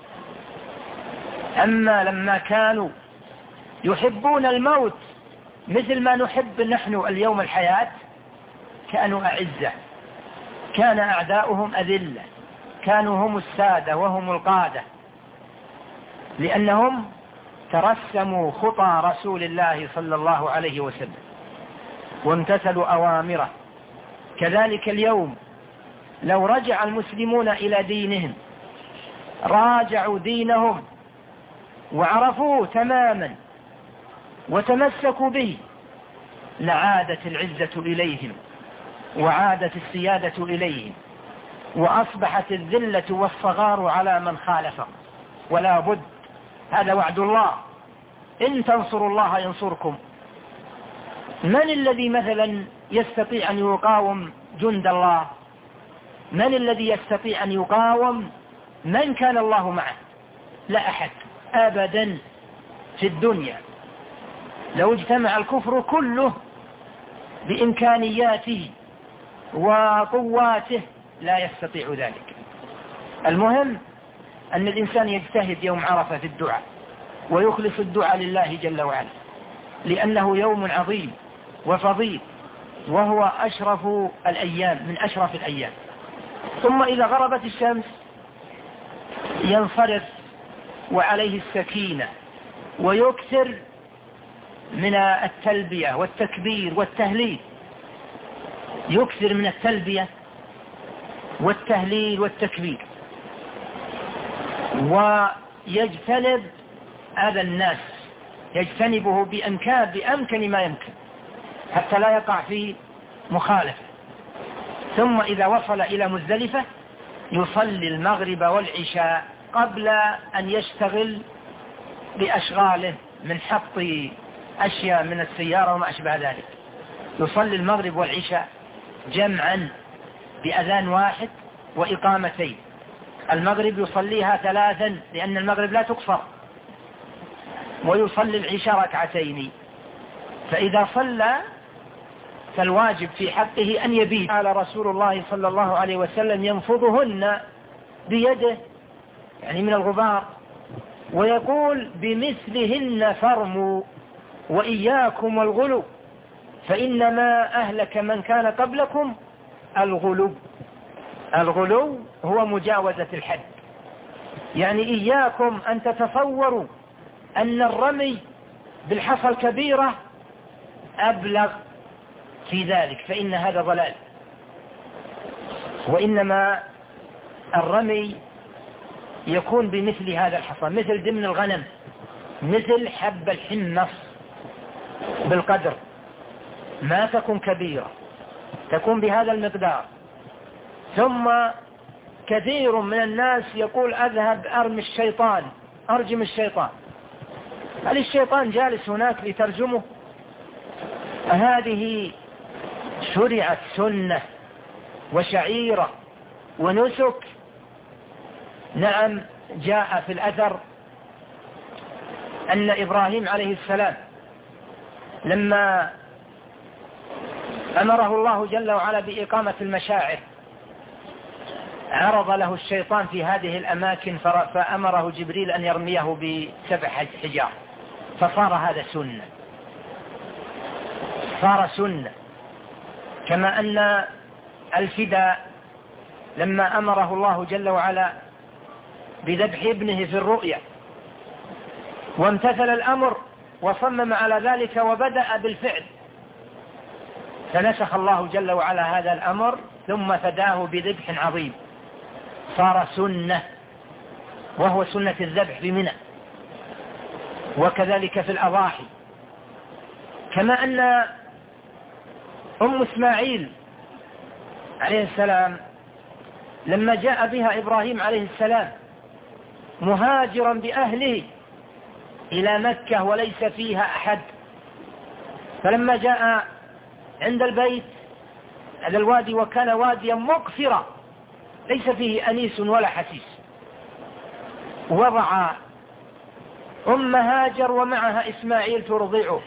أما لما كانوا يحبون الموت مثل ما نحب نحن اليوم الحياة كانوا أعزة، كان أعداؤهم أذلة، كانوا هم السادة وهم القادة، لأنهم ترسموا خطى رسول الله صلى الله عليه وسلم وامتثلوا أوامره. كذلك اليوم لو رجع المسلمون إلى دينهم، راجعوا دينهم وعرفوه تماما وتمسكوا به، لعادت العزة إليهم وعادت السيادة إليهم، وأصبحت الذلة والصغار على من خالفهم. ولا بد، هذا وعد الله، إن تنصروا الله ينصركم. من الذي مثلا يستطيع أن يقاوم جند الله؟ من الذي يستطيع أن يقاوم من كان الله معه؟ لا أحد أبدا في الدنيا. لو اجتمع الكفر كله بإمكانياته وقواته لا يستطيع ذلك. المهم أن الإنسان يجتهد يوم عرفة في الدعاء ويخلص الدعاء لله جل وعلا، لأنه يوم عظيم وفضيل، وهو أشرف الأيام من أشرف الأيام. ثم إذا غربت الشمس ينصرف وعليه السكينة، ويكثر من التلبية والتكبير والتهليل، يكثر من التلبية والتهليل والتكبير، ويجتنب أذى الناس، يجتنبه بأمكن ما يمكن حتى لا يقع في مخالفة. ثم إذا وصل إلى مزدلفة يصلي المغرب والعشاء قبل أن يشتغل بأشغاله من حط أشياء من السيارة وما أشبه ذلك. يصلي المغرب والعشاء جمعا بأذان واحد وإقامتين. المغرب يصليها 3 لأن المغرب لا تقصر، ويصلي العشاء 2. فإذا صلى فالواجب في حقه أن يبيت. قال رسول الله صلى الله عليه وسلم ينفضهن بيده، يعني من الغبار، ويقول بمثلهن فارموا وإياكم والغلو فإنما أهلك من كان قبلكم الغلو. الغلو هو مجاوزة الحد، يعني إياكم أن تتصوروا أن الرمي بالحصى الكبيرة أبلغ في ذلك، فإن هذا ضلال. وإنما الرمي يكون بمثل هذا الحصى، مثل دمن الغنم، مثل حب الحنص، بالقدر، ما تكون كبيرة، تكون بهذا المقدار. ثم كثير من الناس يقول أذهب أرمي الشيطان، أرجم الشيطان. هل الشيطان جالس هناك لترجمه؟ هذه شرعت سنة وشعيرة ونسك. نعم، جاء في الأثر أن إبراهيم عليه السلام لما أمره الله جل وعلا بإقامة المشاعر عرض له الشيطان في هذه الأماكن فأمره جبريل أن يرميه ب7 حجار، فصار هذا سنة، صار سنة. كما أن الفداء لما أمره الله جل وعلا بذبح ابنه في الرؤيا وامتثل الأمر وصمم على ذلك وبدأ بالفعل، فنسخ الله جل وعلا هذا الأمر ثم فداه بذبح عظيم، صار سنة، وهو سنة الذبح بمنى. وكذلك في الأضاحي. كما أن أم إسماعيل عليه السلام لما جاء بها إبراهيم عليه السلام مهاجرا بأهله إلى مكة وليس فيها أحد، فلما جاء عند البيت هذا الوادي وكان واديا مقفرا ليس فيه أنيس ولا حسيس، وضع أم هاجر ومعها إسماعيل ترضعه.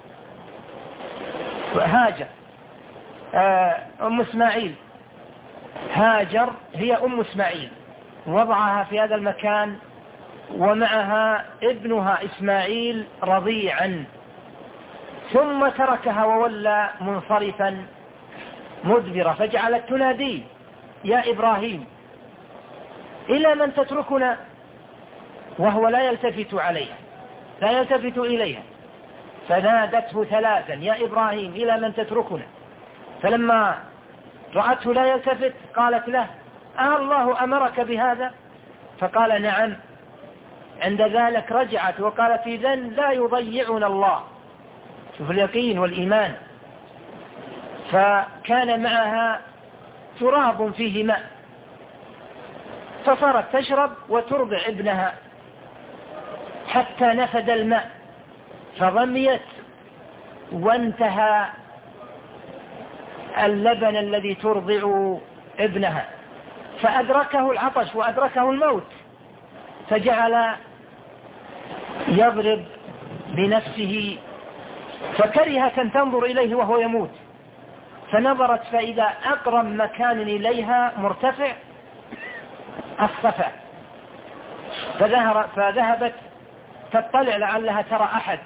هاجر أم إسماعيل، هاجر هي أم إسماعيل، وضعها في هذا المكان ومعها ابنها إسماعيل رضيعا، ثم تركها وولى منصرفا مدبرا، فجعلت تنادي: يا إبراهيم إلى من تتركنا؟ وهو لا يلتفت عليها، لا يلتفت إليها، فنادته 3: يا إبراهيم إلى من تتركنا؟ فلما رأته لا يلتفت قالت له: الله أمرك بهذا؟ فقال: نعم. عند ذلك رجعت وقالت: إذن لا يضيعنا الله. شوف اليقين والإيمان. فكان معها تراب فيه ماء، فصارت تشرب وترضع ابنها حتى نفد الماء فضميت وانتهى اللبن الذي ترضع ابنها، فأدركه العطش وأدركه الموت، فجعل يضرب بنفسه، فكرهت أن تنظر إليه وهو يموت، فنظرت فإذا أقرب مكان إليها مرتفع الصفا، فذهبت تطلع لعلها ترى أحد،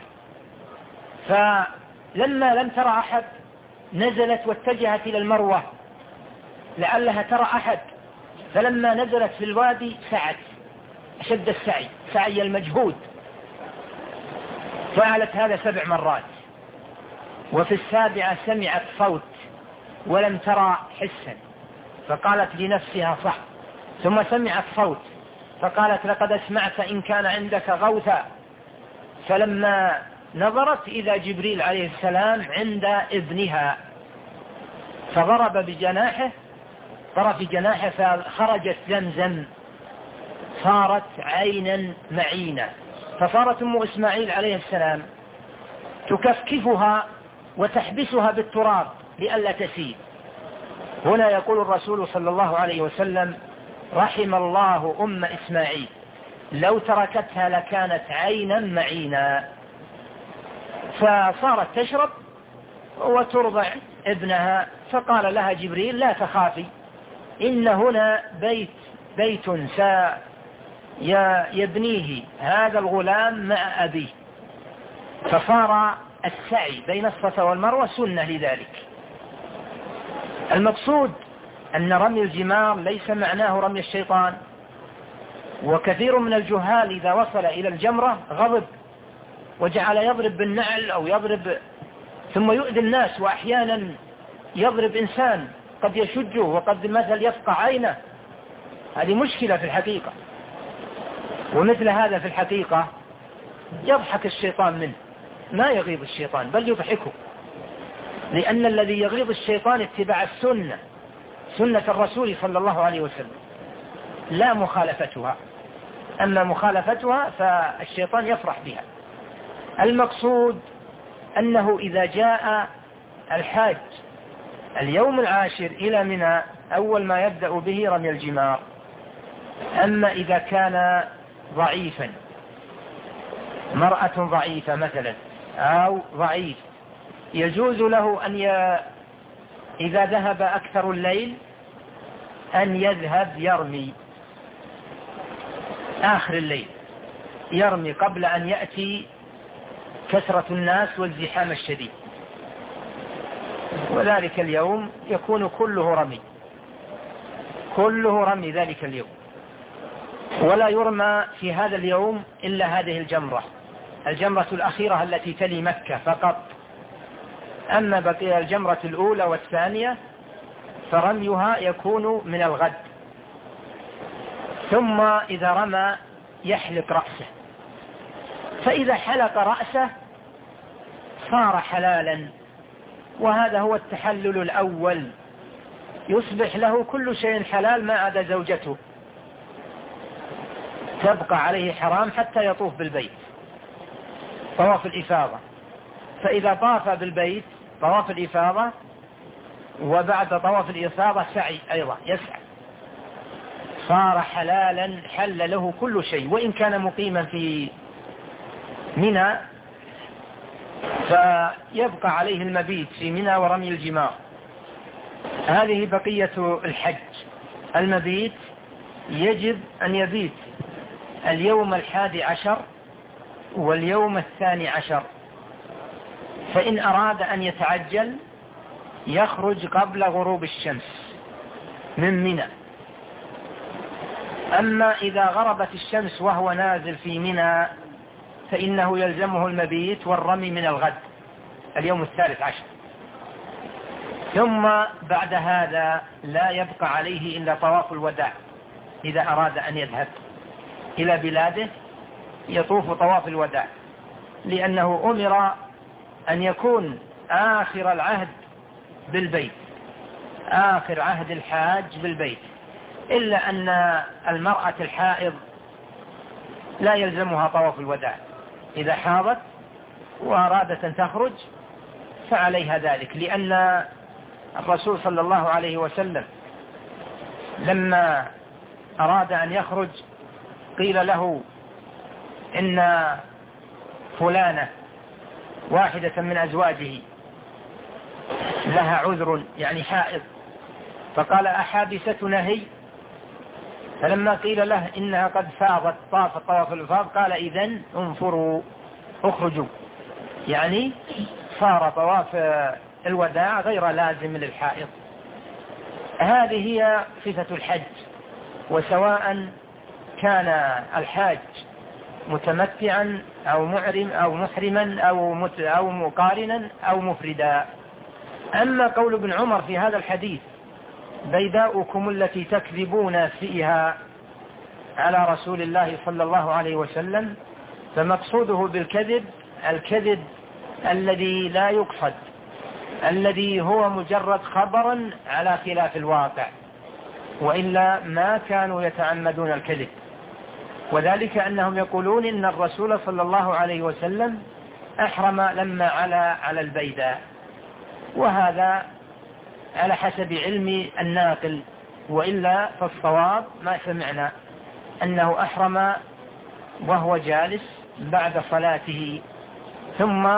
فلما لم ترى أحد نزلت واتجهت إلى المروة لعلها ترى أحد، فلما نزلت في الوادي سعت أشد السعي، سعي المجهود، فعلت هذا 7 مرات، وفي 7 سمعت صوت ولم ترى حسا، فقالت لنفسها: صح. ثم سمعت صوت فقالت: لقد اسمعت إن كان عندك غوثا. فلما نظرت إذا جبريل عليه السلام عند ابنها، فضرب بجناحه، طرف جناحه، فخرجت زمزم، صارت عينا معينة، فصارت أم إسماعيل عليه السلام تكفكفها وتحبسها بالتراب لئلا تسيل. هنا يقول الرسول صلى الله عليه وسلم: رحم الله أم إسماعيل، لو تركتها لكانت عينا معينا. فصارت تشرب وترضع ابنها، فقال لها جبريل: لا تخافي، إن هنا بيت يبنيه هذا الغلام مع أبيه. فصار السعي بين الصفا والمروة سنة لذلك. المقصود أن رمي الجمار ليس معناه رمي الشيطان، وكثير من الجهال إذا وصل إلى الجمرة غضب وجعل يضرب بالنعل أو يضرب ثم يؤذي الناس، وأحيانا يضرب إنسان قد يشجه وقد مثل يفقع عينه. هذه مشكلة في الحقيقة، ومثل هذا في الحقيقة يضحك الشيطان منه، ما يغيظ الشيطان بل يضحكه، لأن الذي يغيظ الشيطان اتباع السنة، سنة الرسول صلى الله عليه وسلم، لا مخالفتها. أما مخالفتها فالشيطان يفرح بها. المقصود أنه إذا جاء الحاج اليوم العاشر إلى منى أول ما يبدأ به رمي الجمار. أما إذا كان ضعيفا، مرأة ضعيفة مثلا أو ضعيف، يجوز له أن إذا ذهب أكثر الليل أن يذهب يرمي آخر الليل، يرمي قبل أن يأتي كثرة الناس والزحام الشديد، وذلك اليوم يكون كله رمي ذلك اليوم، ولا يرمى في هذا اليوم إلا هذه الجمرة الأخيرة التي تلي مكة فقط. أما بقي الجمرة الأولى والثانية فرميها يكون من الغد. ثم إذا رمى يحلق رأسه، فإذا حلق رأسه صار حلالا، وهذا هو التحلل الأول، يصبح له كل شيء حلال ما عدا زوجته، تبقى عليه حرام حتى يطوف بالبيت طواف الإفاضة. فإذا طاف بالبيت طواف الإفاضة، وبعد طواف الإفاضة سعي أيضا يسعى، صار حلالا، حل له كل شيء، وإن كان مقيما في منى فيبقى عليه المبيت في منى ورمي الجمار. هذه بقية الحج. المبيت يجب أن يبيت اليوم 11 واليوم 12، فإن أراد أن يتعجل يخرج قبل غروب الشمس من منى. أما إذا غربت الشمس وهو نازل في منى فإنه يلزمه المبيت والرمي من الغد اليوم 13. ثم بعد هذا لا يبقى عليه إلا طواف الوداع، إذا أراد أن يذهب إلى بلاده يطوف طواف الوداع، لأنه أمر أن يكون آخر العهد بالبيت، آخر عهد الحاج بالبيت، إلا أن المرأة الحائض لا يلزمها طواف الوداع، إذا حاضت وأرادت أن تخرج فعليها ذلك، لأن الرسول صلى الله عليه وسلم لما أراد أن يخرج قيل له إن فلانة واحدة من أزواجه لها عذر يعني حائض، فقال أحابستنا هي؟ فلما قيل له إنها قد فاضت طافت طواف الإفاضة قال إذن انفروا اخرجوا، يعني صار طواف الوداع غير لازم للحائض. هذه هي صفة الحج. وسواء كان الحاج متمتعا أو محرما أو مقارنا أو مفردا. أما قول ابن عمر في هذا الحديث بيداؤكم التي تكذبون فيها على رسول الله صلى الله عليه وسلم، فمقصوده بالكذب الكذب الذي لا يقصد، الذي هو مجرد خبرا على خلاف الواقع، وإلا ما كانوا يتعمدون الكذب. وذلك أنهم يقولون إن الرسول صلى الله عليه وسلم أحرم لما على البيداء، وهذا على حسب علم الناقل، وإلا فالصواب ما سمعنا أنه أحرم وهو جالس بعد صلاته، ثم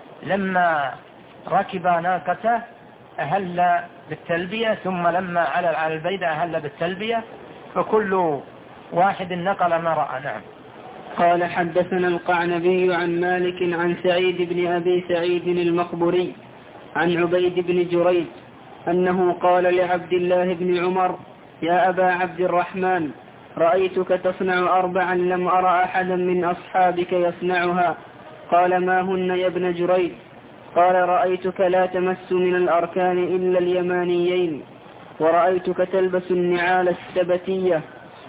لما ركب ناقته أهل بالتلبية، ثم لما على البيدة أهل بالتلبية، فكل واحد نقل ما رأى. نعم. قال حدثنا القعنبي عن مالك عن سعيد بن أبي سعيد المقبري عن عبيد بن جريج أنه قال لعبد الله بن عمر: يا أبا عبد الرحمن، رأيتك تصنع 4 لم أرى أحدا من أصحابك يصنعها. قال: ما هن يا ابن جريج؟ قال: رأيتك لا تمس من الأركان إلا اليمانيين، ورأيتك تلبس النعال السبتية،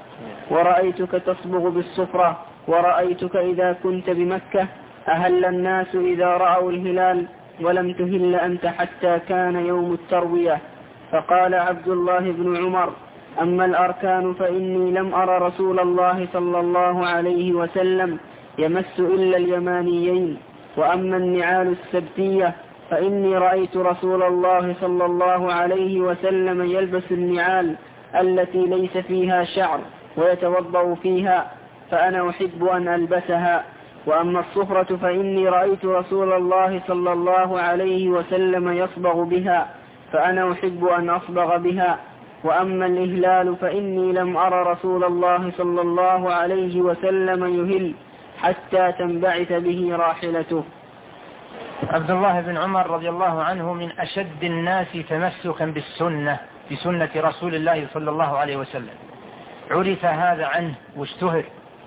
ورأيتك تصبغ بالصفرة، ورأيتك إذا كنت بمكة أهل الناس إذا رأوا الهلال، ولم تهل أنت حتى كان يوم التروية. فقال عبد الله بن عمر: أما الأركان فإني لم أرى رسول الله صلى الله عليه وسلم يمس إلا اليمانيين، وأما النعال السبتية فإني رأيت رسول الله صلى الله عليه وسلم يلبس النعال التي ليس فيها شعر ويتوضأ فيها، فأنا أحب أن ألبسها. وأما الصفرة فإني رأيت رسول الله صلى الله عليه وسلم يصبغ بها، فأنا أحب أن أصبغ بها. وأما الإهلال فإني لم أر رسول الله صلى الله عليه وسلم يهل حتى تنبعث به راحلته. عبد الله بن عمر رضي الله عنه من أشد الناس تمسكا بسنة رسول الله صلى الله عليه وسلم، عرف هذا عنه واشتهر،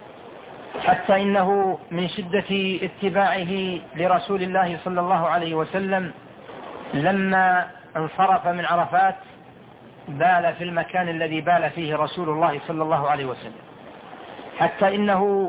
حتى إنه من شدة اتباعه لرسول الله صلى الله عليه وسلم لما انصرف من عرفات بال في المكان الذي بال فيه رسول الله صلى الله عليه وسلم، حتى إنه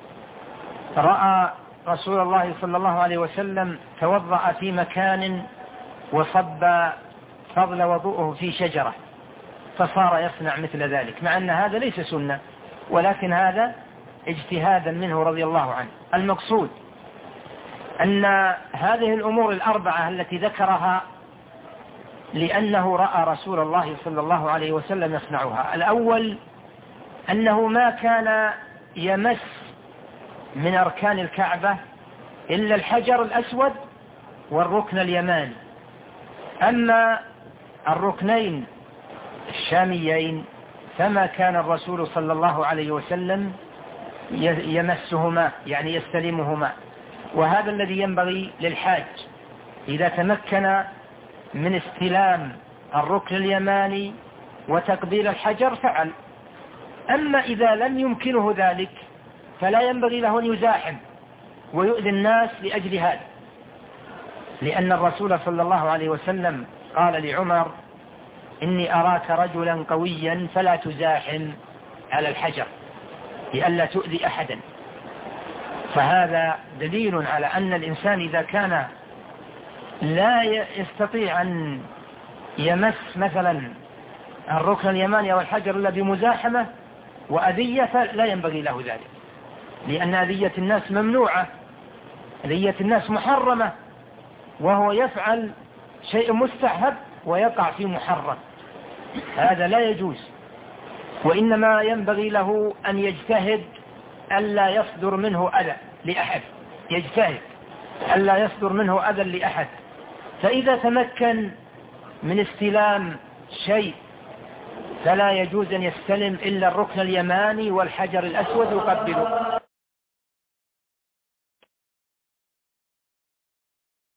رأى رسول الله صلى الله عليه وسلم توضأ في مكان وصب فضل وضوءه في شجرة، فصار يصنع مثل ذلك، مع أن هذا ليس سنة، ولكن هذا اجتهادا منه رضي الله عنه. المقصود أن هذه الأمور الأربعة التي ذكرها لأنه رأى رسول الله صلى الله عليه وسلم يصنعها. الأول أنه ما كان يمس من أركان الكعبة إلا الحجر الأسود والركن اليماني، أما الركنين الشاميين فما كان الرسول صلى الله عليه وسلم يمسهما، يعني يستلمهما. وهذا الذي ينبغي للحاج إذا تمكن من استلام الركن اليماني وتقبيل الحجر فعل. أما إذا لم يمكنه ذلك فلا ينبغي له أن يزاحم ويؤذي الناس لأجل هذا، لأن الرسول صلى الله عليه وسلم قال لعمر: إني أراك رجلا قويا فلا تزاحم على الحجر لئلا تؤذي أحدا. فهذا دليل على أن الإنسان إذا كان لا يستطيع أن يمس مثلا الركن اليماني أو الحجر إلا بمزاحمة وأذية فلا ينبغي له ذلك، لأن أذية الناس ممنوعة، أذية الناس محرمة، وهو يفعل شيء مستحب ويقع في محرم، هذا لا يجوز. وإنما ينبغي له أن يجتهد ألا يصدر منه أذى لأحد، يجتهد ألا يصدر منه أذى لأحد. فإذا تمكن من استلام شيء فلا يجوز أن يستلم إلا الركن اليماني والحجر الأسود يقبله.